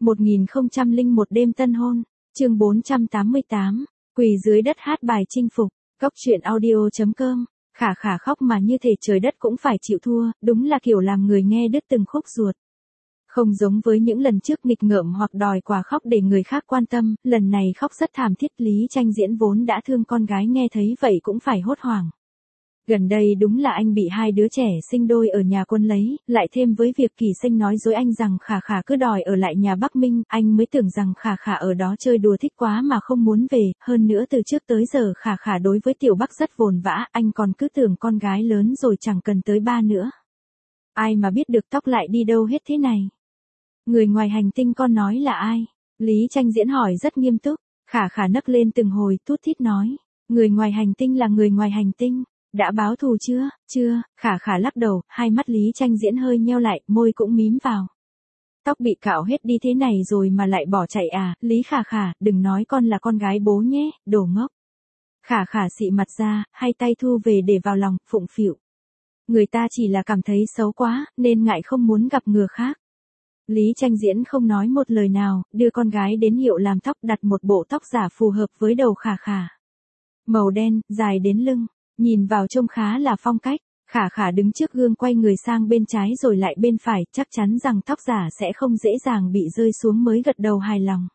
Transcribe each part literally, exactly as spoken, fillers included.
một nghìn không trăm lẻ một đêm tân hôn, chương bốn trăm tám mươi tám, quỳ dưới đất hát bài chinh phục, cóc truyện audio chấm com, khả khả khóc mà như thể trời đất cũng phải chịu thua, đúng là kiểu làm người nghe đứt từng khúc ruột. Không giống với những lần trước nghịch ngợm hoặc đòi quà khóc để người khác quan tâm, lần này khóc rất thảm thiết. Lý Tranh Diễn vốn đã thương con gái nghe thấy vậy cũng phải hốt hoảng. Gần đây đúng là anh bị hai đứa trẻ sinh đôi ở nhà quân lấy, lại thêm với việc Kỳ Sinh nói dối anh rằng Khả Khả cứ đòi ở lại nhà Bắc Minh, anh mới tưởng rằng Khả Khả ở đó chơi đùa thích quá mà không muốn về, hơn nữa từ trước tới giờ Khả Khả đối với Tiểu Bắc rất vồn vã, anh còn cứ tưởng con gái lớn rồi chẳng cần tới ba nữa. Ai mà biết được tóc lại đi đâu hết thế này. Người ngoài hành tinh con nói là ai? Lý Tranh Diễn hỏi rất nghiêm túc. Khả Khả nấc lên từng hồi tút thít nói. Người ngoài hành tinh là người ngoài hành tinh. Đã báo thù chưa? Chưa. Khả Khả lắc đầu, hai mắt Lý Tranh Diễn hơi nheo lại, môi cũng mím vào. Tóc bị cạo hết đi thế này rồi mà lại bỏ chạy à? Lý Khả Khả, đừng nói con là con gái bố nhé, đồ ngốc. Khả Khả xị mặt ra, hai tay thu về để vào lòng, phụng phịu. Người ta chỉ là cảm thấy xấu quá, nên ngại không muốn gặp người khác. Lý Tranh Diễn không nói một lời nào, đưa con gái đến hiệu làm tóc, đặt một bộ tóc giả phù hợp với đầu Khả Khả. Màu đen, dài đến lưng, nhìn vào trông khá là phong cách. Khả Khả đứng trước gương quay người sang bên trái rồi lại bên phải, chắc chắn rằng tóc giả sẽ không dễ dàng bị rơi xuống mới gật đầu hài lòng.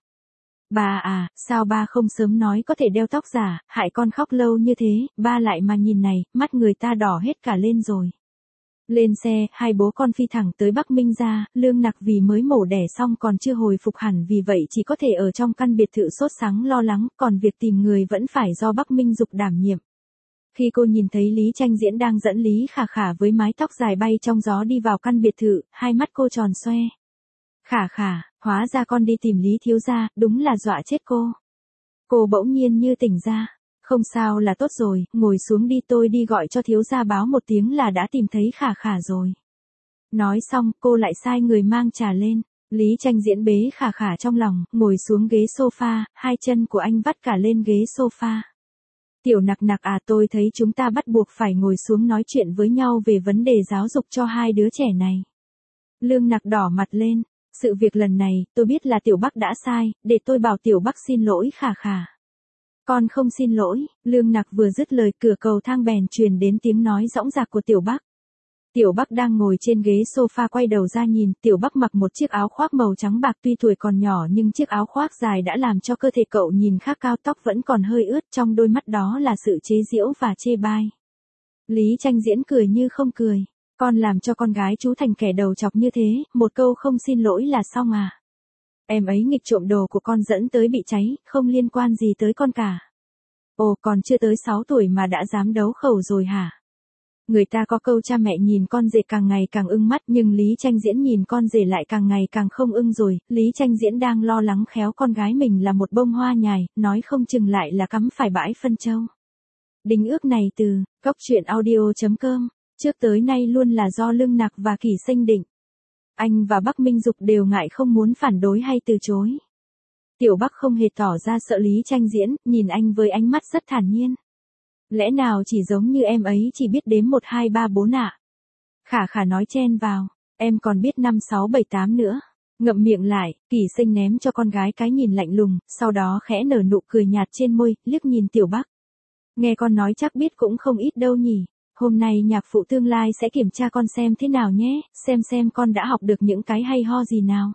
Ba à, sao ba không sớm nói có thể đeo tóc giả, hại con khóc lâu như thế, ba lại mà nhìn này, mắt người ta đỏ hết cả lên rồi. Lên xe, hai bố con phi thẳng tới Bắc Minh ra, Lương Nặc vì mới mổ đẻ xong còn chưa hồi phục hẳn, vì vậy chỉ có thể ở trong căn biệt thự sốt sắng lo lắng, còn việc tìm người vẫn phải do Bắc Minh Dục đảm nhiệm. Khi cô nhìn thấy Lý Tranh Diễn đang dẫn Lý Khả Khả với mái tóc dài bay trong gió đi vào căn biệt thự, hai mắt cô tròn xoe. Khả Khả, hóa ra con đi tìm Lý thiếu gia, đúng là dọa chết cô. Cô bỗng nhiên như tỉnh ra. Không sao là tốt rồi, ngồi xuống đi, tôi đi gọi cho thiếu gia báo một tiếng là đã tìm thấy Khả Khả rồi. Nói xong, cô lại sai người mang trà lên. Lý Tranh Diễn bế Khả Khả trong lòng, ngồi xuống ghế sofa, hai chân của anh vắt cả lên ghế sofa. Tiểu Nặc Nặc à, tôi thấy chúng ta bắt buộc phải ngồi xuống nói chuyện với nhau về vấn đề giáo dục cho hai đứa trẻ này. Lương Nặc đỏ mặt lên. Sự việc lần này, tôi biết là Tiểu Bắc đã sai, để tôi bảo Tiểu Bắc xin lỗi Khả Khả. Con không xin lỗi. Lương Nặc vừa dứt lời, cửa cầu thang bèn truyền đến tiếng nói dõng dạc của Tiểu Bắc. Tiểu Bắc đang ngồi trên ghế sofa quay đầu ra nhìn, Tiểu Bắc mặc một chiếc áo khoác màu trắng bạc, tuy tuổi còn nhỏ nhưng chiếc áo khoác dài đã làm cho cơ thể cậu nhìn khá cao, tóc vẫn còn hơi ướt, trong đôi mắt đó là sự chế giễu và chê bai. Lý Tranh Diễn cười như không cười. Con làm cho con gái chú thành kẻ đầu chọc như thế, một câu không xin lỗi là xong à? Em ấy nghịch trộm đồ của con dẫn tới bị cháy, không liên quan gì tới con cả. Ồ, còn chưa tới sáu tuổi mà đã dám đấu khẩu rồi hả? Người ta có câu cha mẹ nhìn con rể càng ngày càng ưng mắt, nhưng Lý Tranh Diễn nhìn con rể lại càng ngày càng không ưng rồi. Lý Tranh Diễn đang lo lắng khéo con gái mình là một bông hoa nhài, nói không chừng lại là cắm phải bãi phân châu. Đính ước này từ cóc truyện audio chấm com, trước tới nay luôn là do Lương Nặc và Kỳ Sinh định. Anh và Bắc Minh Dục đều ngại không muốn phản đối hay từ chối. Tiểu Bắc không hề tỏ ra sợ Lý Tranh Diễn, nhìn anh với ánh mắt rất thản nhiên. Lẽ nào chỉ giống như em ấy chỉ biết đếm một hai ba bốn ạ? Khả Khả nói chen vào, em còn biết năm sáu bảy tám nữa. Ngậm miệng lại, Kỳ Sinh ném cho con gái cái nhìn lạnh lùng, sau đó khẽ nở nụ cười nhạt trên môi, liếc nhìn Tiểu Bắc. Nghe con nói chắc biết cũng không ít đâu nhỉ. Hôm nay nhạc phụ tương lai sẽ kiểm tra con xem thế nào nhé, xem xem con đã học được những cái hay ho gì nào.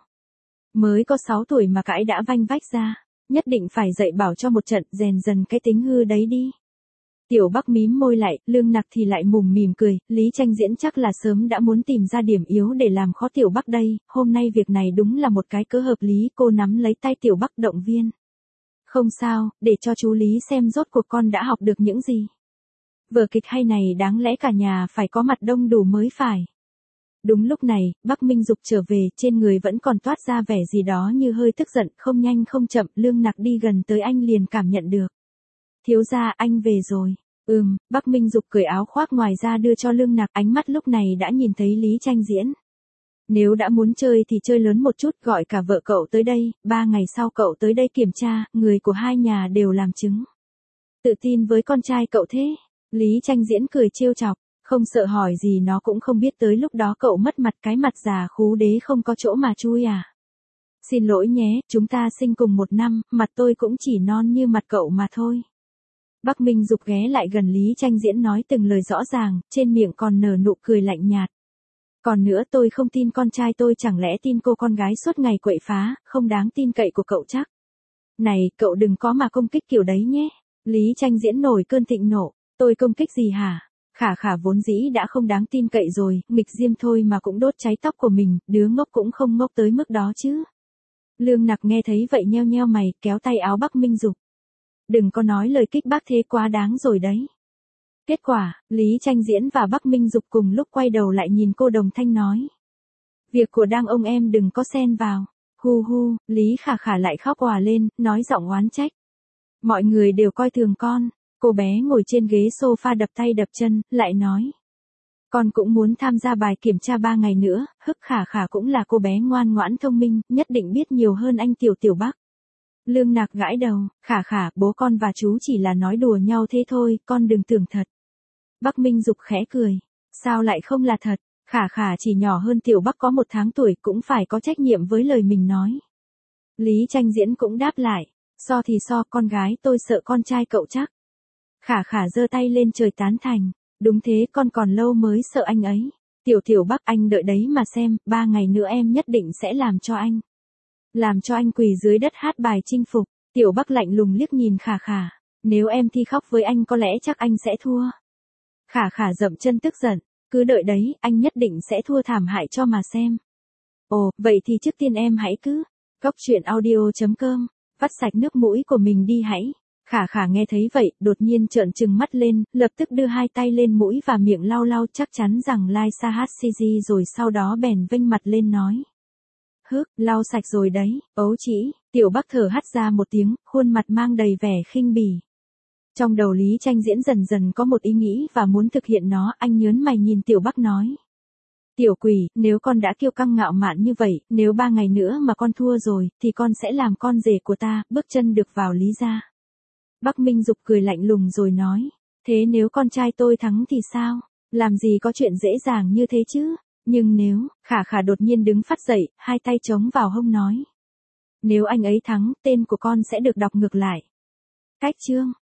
Mới có sáu tuổi mà cãi đã vanh vách ra, nhất định phải dạy bảo cho một trận, rèn dần cái tính hư đấy đi. Tiểu Bắc mím môi lại, Lương Nặc thì lại mùm mỉm cười, Lý Tranh Diễn chắc là sớm đã muốn tìm ra điểm yếu để làm khó Tiểu Bắc đây, hôm nay việc này đúng là một cái cớ hợp lý, cô nắm lấy tay Tiểu Bắc động viên. Không sao, để cho chú Lý xem rốt cuộc con đã học được những gì. Vở kịch hay này đáng lẽ cả nhà phải có mặt đông đủ mới phải. Đúng lúc này, Bắc Minh Dục trở về, trên người vẫn còn toát ra vẻ gì đó như hơi tức giận, không nhanh không chậm, Lương Nặc đi gần tới anh liền cảm nhận được. Thiếu gia, anh về rồi. Ừm, Bắc Minh Dục cởi áo khoác ngoài ra đưa cho Lương Nặc, ánh mắt lúc này đã nhìn thấy Lý Tranh Diễn. Nếu đã muốn chơi thì chơi lớn một chút, gọi cả vợ cậu tới đây, ba ngày sau cậu tới đây kiểm tra, người của hai nhà đều làm chứng. Tự tin với con trai cậu thế? Lý Tranh Diễn cười trêu chọc, không sợ hỏi gì nó cũng không biết tới lúc đó cậu mất mặt, cái mặt già khú đế không có chỗ mà chui à. Xin lỗi nhé, chúng ta sinh cùng một năm, mặt tôi cũng chỉ non như mặt cậu mà thôi. Bắc Minh Dục ghé lại gần Lý Tranh Diễn nói từng lời rõ ràng, trên miệng còn nở nụ cười lạnh nhạt. Còn nữa tôi không tin con trai tôi, chẳng lẽ tin cô con gái suốt ngày quậy phá, không đáng tin cậy của cậu chắc. Này, cậu đừng có mà công kích kiểu đấy nhé. Lý Tranh Diễn nổi cơn thịnh nộ. Tôi công kích gì hả? Khả Khả vốn dĩ đã không đáng tin cậy rồi, nghịch diêm thôi mà cũng đốt cháy tóc của mình, đứa ngốc cũng không ngốc tới mức đó chứ. Lương Nặc nghe thấy vậy nheo nheo mày, kéo tay áo Bắc Minh Dục. Đừng có nói lời kích bác thế, quá đáng rồi đấy. Kết quả, Lý Tranh Diễn và Bắc Minh Dục cùng lúc quay đầu lại nhìn cô đồng thanh nói. Việc của đang ông em đừng có xen vào. Hu hu, Lý Khả Khả lại khóc òa lên, nói giọng oán trách. Mọi người đều coi thường con. Cô bé ngồi trên ghế sofa đập tay đập chân, lại nói. Con cũng muốn tham gia bài kiểm tra ba ngày nữa, hức Khả Khả cũng là cô bé ngoan ngoãn thông minh, nhất định biết nhiều hơn anh Tiểu Tiểu Bắc. Lương Nặc gãi đầu, Khả Khả, bố con và chú chỉ là nói đùa nhau thế thôi, con đừng tưởng thật. Bắc Minh Dục khẽ cười, sao lại không là thật, Khả Khả chỉ nhỏ hơn Tiểu Bắc có một tháng tuổi, cũng phải có trách nhiệm với lời mình nói. Lý Tranh Diễn cũng đáp lại, so thì so, con gái tôi sợ con trai cậu chắc. Khả Khả giơ tay lên trời tán thành, đúng thế, con còn lâu mới sợ anh ấy. Tiểu Tiểu Bắc, anh đợi đấy mà xem, ba ngày nữa em nhất định sẽ làm cho anh. Làm cho anh quỳ dưới đất hát bài chinh phục. Tiểu Bắc lạnh lùng liếc nhìn Khả Khả, nếu em thi khóc với anh có lẽ chắc anh sẽ thua. Khả Khả dậm chân tức giận, cứ đợi đấy, anh nhất định sẽ thua thảm hại cho mà xem. Ồ, vậy thì trước tiên em hãy cứ, Cóc truyện audio chấm com, vắt sạch nước mũi của mình đi hãy. Khả Khả nghe thấy vậy, đột nhiên trợn trừng mắt lên, lập tức đưa hai tay lên mũi và miệng lau lau, chắc chắn rằng Lai Sa hát xê giê, rồi sau đó bèn vênh mặt lên nói. Hức, lau sạch rồi đấy, ấu chỉ. Tiểu Bắc thở hắt ra một tiếng, khuôn mặt mang đầy vẻ khinh bỉ. Trong đầu Lý Tranh Diễn dần dần có một ý nghĩ và muốn thực hiện nó, anh nhớn mày nhìn Tiểu Bắc nói. Tiểu quỷ, nếu con đã kiêu căng ngạo mạn như vậy, nếu ba ngày nữa mà con thua rồi, thì con sẽ làm con rể của ta, bước chân được vào Lý gia. Bắc Minh Dục cười lạnh lùng rồi nói, thế nếu con trai tôi thắng thì sao? Làm gì có chuyện dễ dàng như thế chứ? Nhưng nếu, Khả Khả đột nhiên đứng phắt dậy, hai tay chống vào hông nói. Nếu anh ấy thắng, tên của con sẽ được đọc ngược lại. Cách chương.